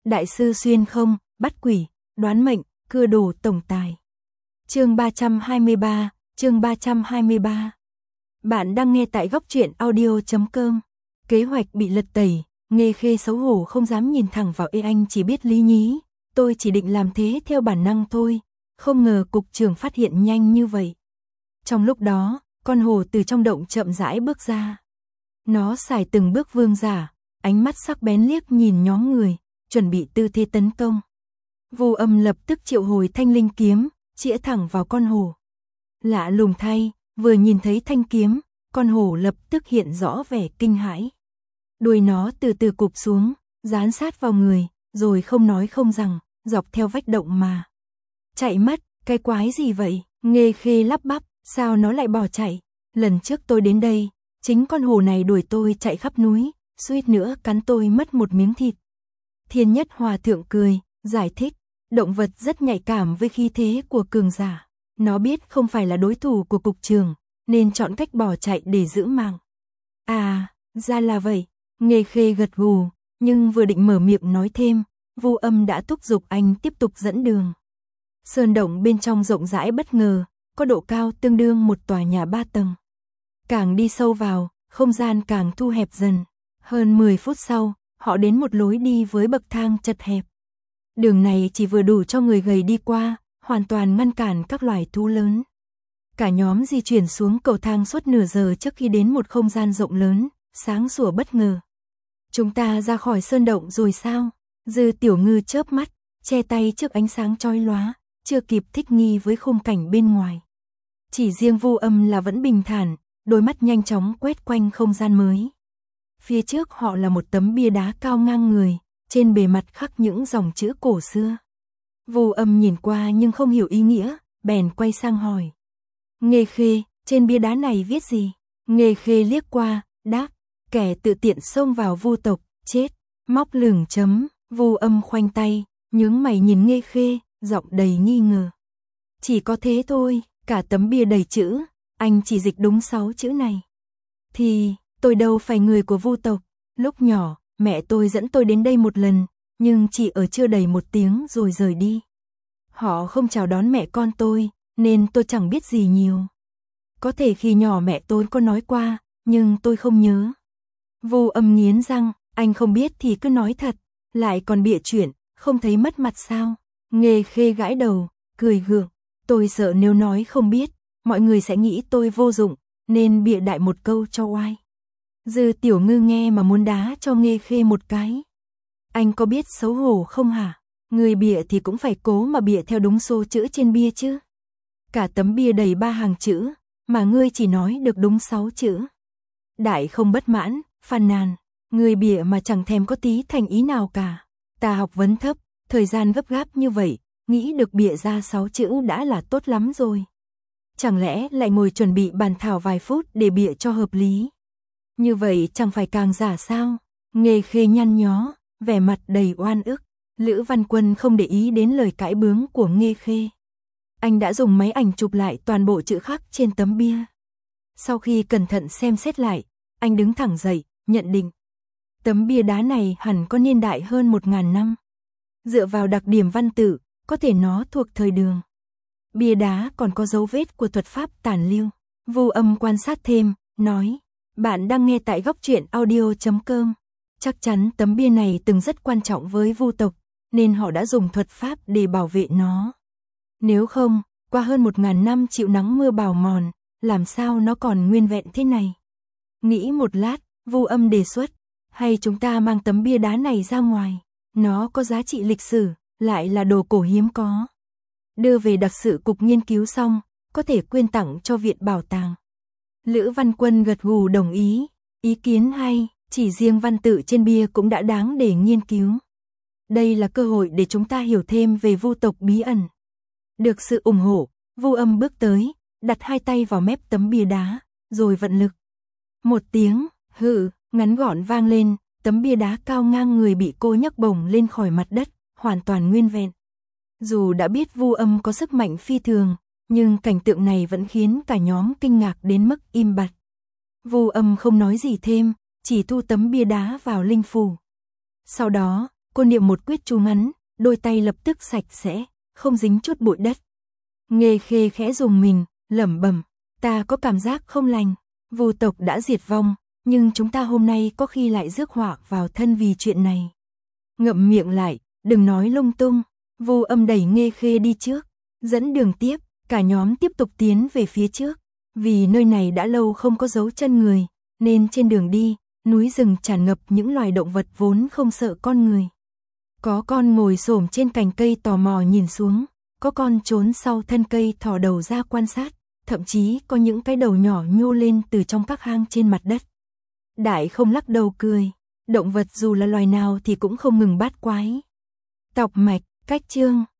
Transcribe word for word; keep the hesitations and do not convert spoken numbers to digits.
Đại sư xuyên không, bắt quỷ, đoán mệnh, cưa đồ tổng tài. Chương ba trăm hai mươi ba, chương ba trăm hai mươi ba. Bạn đang nghe tại góc truyện audio chấm com. Kế hoạch bị lật tẩy, Nghê Khê xấu hổ không dám nhìn thẳng vào Ê Anh, chỉ biết lý nhí, tôi chỉ định làm thế theo bản năng thôi, không ngờ cục trưởng phát hiện nhanh như vậy. Trong lúc đó, con hổ từ trong động chậm rãi bước ra. Nó xài từng bước vương giả, ánh mắt sắc bén liếc nhìn nhóm người, chuẩn bị tư thế tấn công. Vu Âm lập tức triệu hồi thanh linh kiếm, chĩa thẳng vào con hổ. Lạ lùng thay, vừa nhìn thấy thanh kiếm, con hổ lập tức hiện rõ vẻ kinh hãi. Đuôi nó từ từ cụp xuống, dán sát vào người, rồi không nói không rằng, dọc theo vách động mà chạy mất. Cái quái gì vậy? Nghê Khê lắp bắp, sao nó lại bỏ chạy? Lần trước tôi đến đây, chính con hổ này đuổi tôi chạy khắp núi, suýt nữa cắn tôi mất một miếng thịt. Thiên Nhất Hòa Thượng cười, giải thích, động vật rất nhạy cảm với khí thế của cường giả. Nó biết không phải là đối thủ của cục trưởng, nên chọn cách bỏ chạy để giữ mạng. À, ra là vậy. Nghê Khê gật gù, nhưng vừa định mở miệng nói thêm, Vu Âm đã thúc giục anh tiếp tục dẫn đường. Sơn động bên trong rộng rãi bất ngờ, có độ cao tương đương một tòa nhà ba tầng. Càng đi sâu vào, không gian càng thu hẹp dần. Hơn mười phút sau, họ đến một lối đi với bậc thang chật hẹp. Đường này chỉ vừa đủ cho người gầy đi qua, hoàn toàn ngăn cản các loài thú lớn. Cả nhóm di chuyển xuống cầu thang suốt nửa giờ trước khi đến một không gian rộng lớn, sáng sủa bất ngờ. Chúng ta ra khỏi sơn động rồi sao? Dư Tiểu Ngư chớp mắt, che tay trước ánh sáng chói lóa, chưa kịp thích nghi với khung cảnh bên ngoài. Chỉ riêng Vu Âm là vẫn bình thản, đôi mắt nhanh chóng quét quanh không gian mới. Phía trước họ là một tấm bia đá cao ngang người, trên bề mặt khắc những dòng chữ cổ xưa. Vu Âm nhìn qua nhưng không hiểu ý nghĩa, bèn quay sang hỏi. Nghê Khê, trên bia đá này viết gì? Nghê Khê liếc qua, đáp, kẻ tự tiện xông vào Vu tộc, chết. Móc lửng chấm, Vu Âm khoanh tay, nhướng mày nhìn Nghê Khê, giọng đầy nghi ngờ. Chỉ có thế thôi, cả tấm bia đầy chữ, anh chỉ dịch đúng sáu chữ này. Thì, tôi đâu phải người của Vu tộc, lúc nhỏ, mẹ tôi dẫn tôi đến đây một lần, nhưng chỉ ở chưa đầy một tiếng rồi rời đi. Họ không chào đón mẹ con tôi, nên tôi chẳng biết gì nhiều. Có thể khi nhỏ mẹ tôi có nói qua, nhưng tôi không nhớ. Vu Âm nghiến răng, anh không biết thì cứ nói thật, lại còn bịa chuyện, không thấy mất mặt sao? Nghê Khê gãi đầu, cười gượng, tôi sợ nếu nói không biết, mọi người sẽ nghĩ tôi vô dụng, nên bịa đại một câu cho oai. Dư Tiểu Ngư nghe mà muốn đá cho Nghê Khê một cái. Anh có biết xấu hổ không hả? Người bịa thì cũng phải cố mà bịa theo đúng số chữ trên bia chứ. Cả tấm bia đầy ba hàng chữ, mà ngươi chỉ nói được đúng sáu chữ. Đại không bất mãn, phàn nàn, người bịa mà chẳng thèm có tí thành ý nào cả. Ta học vấn thấp, thời gian gấp gáp như vậy, nghĩ được bịa ra sáu chữ đã là tốt lắm rồi. Chẳng lẽ lại ngồi chuẩn bị bàn thảo vài phút để bịa cho hợp lý? Như vậy chẳng phải càng giả sao? Nghê Khê nhăn nhó, vẻ mặt đầy oan ức. Lữ Văn Quân không để ý đến lời cãi bướng của Nghê Khê. Anh đã dùng máy ảnh chụp lại toàn bộ chữ khắc trên tấm bia. Sau khi cẩn thận xem xét lại, anh đứng thẳng dậy, nhận định. Tấm bia đá này hẳn có niên đại hơn một ngàn năm. Dựa vào đặc điểm văn tự, có thể nó thuộc thời Đường. Bia đá còn có dấu vết của thuật pháp tàn lưu. Vu Âm quan sát thêm, nói. Bạn đang nghe tại góc truyện audio chấm com. Chắc chắn tấm bia này từng rất quan trọng với Vu tộc, nên họ đã dùng thuật pháp để bảo vệ nó. Nếu không, qua hơn một ngàn năm chịu nắng mưa bào mòn, làm sao nó còn nguyên vẹn thế này? Nghĩ một lát, Vu Âm đề xuất, hay chúng ta mang tấm bia đá này ra ngoài, nó có giá trị lịch sử, lại là đồ cổ hiếm có. Đưa về đặc sự cục nghiên cứu xong, có thể quyên tặng cho viện bảo tàng. Lữ Văn Quân gật gù đồng ý, ý kiến hay, chỉ riêng văn tự trên bia cũng đã đáng để nghiên cứu. Đây là cơ hội để chúng ta hiểu thêm về Vu tộc bí ẩn. Được sự ủng hộ, Vu Âm bước tới, đặt hai tay vào mép tấm bia đá, rồi vận lực. Một tiếng, hự, ngắn gọn vang lên, tấm bia đá cao ngang người bị cô nhấc bổng lên khỏi mặt đất, hoàn toàn nguyên vẹn. Dù đã biết Vu Âm có sức mạnh phi thường, nhưng cảnh tượng này vẫn khiến cả nhóm kinh ngạc đến mức im bặt. Vu Âm không nói gì thêm, chỉ thu tấm bia đá vào linh phủ. Sau đó, Cô niệm một quyết chú ngắn, đôi tay lập tức sạch sẽ, không dính chút bụi đất. Nghê Khê khẽ dùng mình, lẩm bẩm, ta có cảm giác không lành, Vu tộc đã diệt vong, nhưng chúng ta hôm nay có khi lại rước họa vào thân vì chuyện này. Ngậm miệng lại, đừng nói lung tung. Vu Âm đẩy Nghê Khê đi trước, dẫn đường tiếp, cả nhóm tiếp tục tiến về phía trước. Vì nơi này đã lâu không có dấu chân người, nên trên đường đi, núi rừng tràn ngập những loài động vật vốn không sợ con người. Có con ngồi xổm trên cành cây tò mò nhìn xuống, có con trốn sau thân cây thò đầu ra quan sát, thậm chí có những cái đầu nhỏ nhô lên từ trong các hang trên mặt đất. Đại Không lắc đầu cười, động vật dù là loài nào thì cũng không ngừng bát quái. Tọc mạch, cách chương.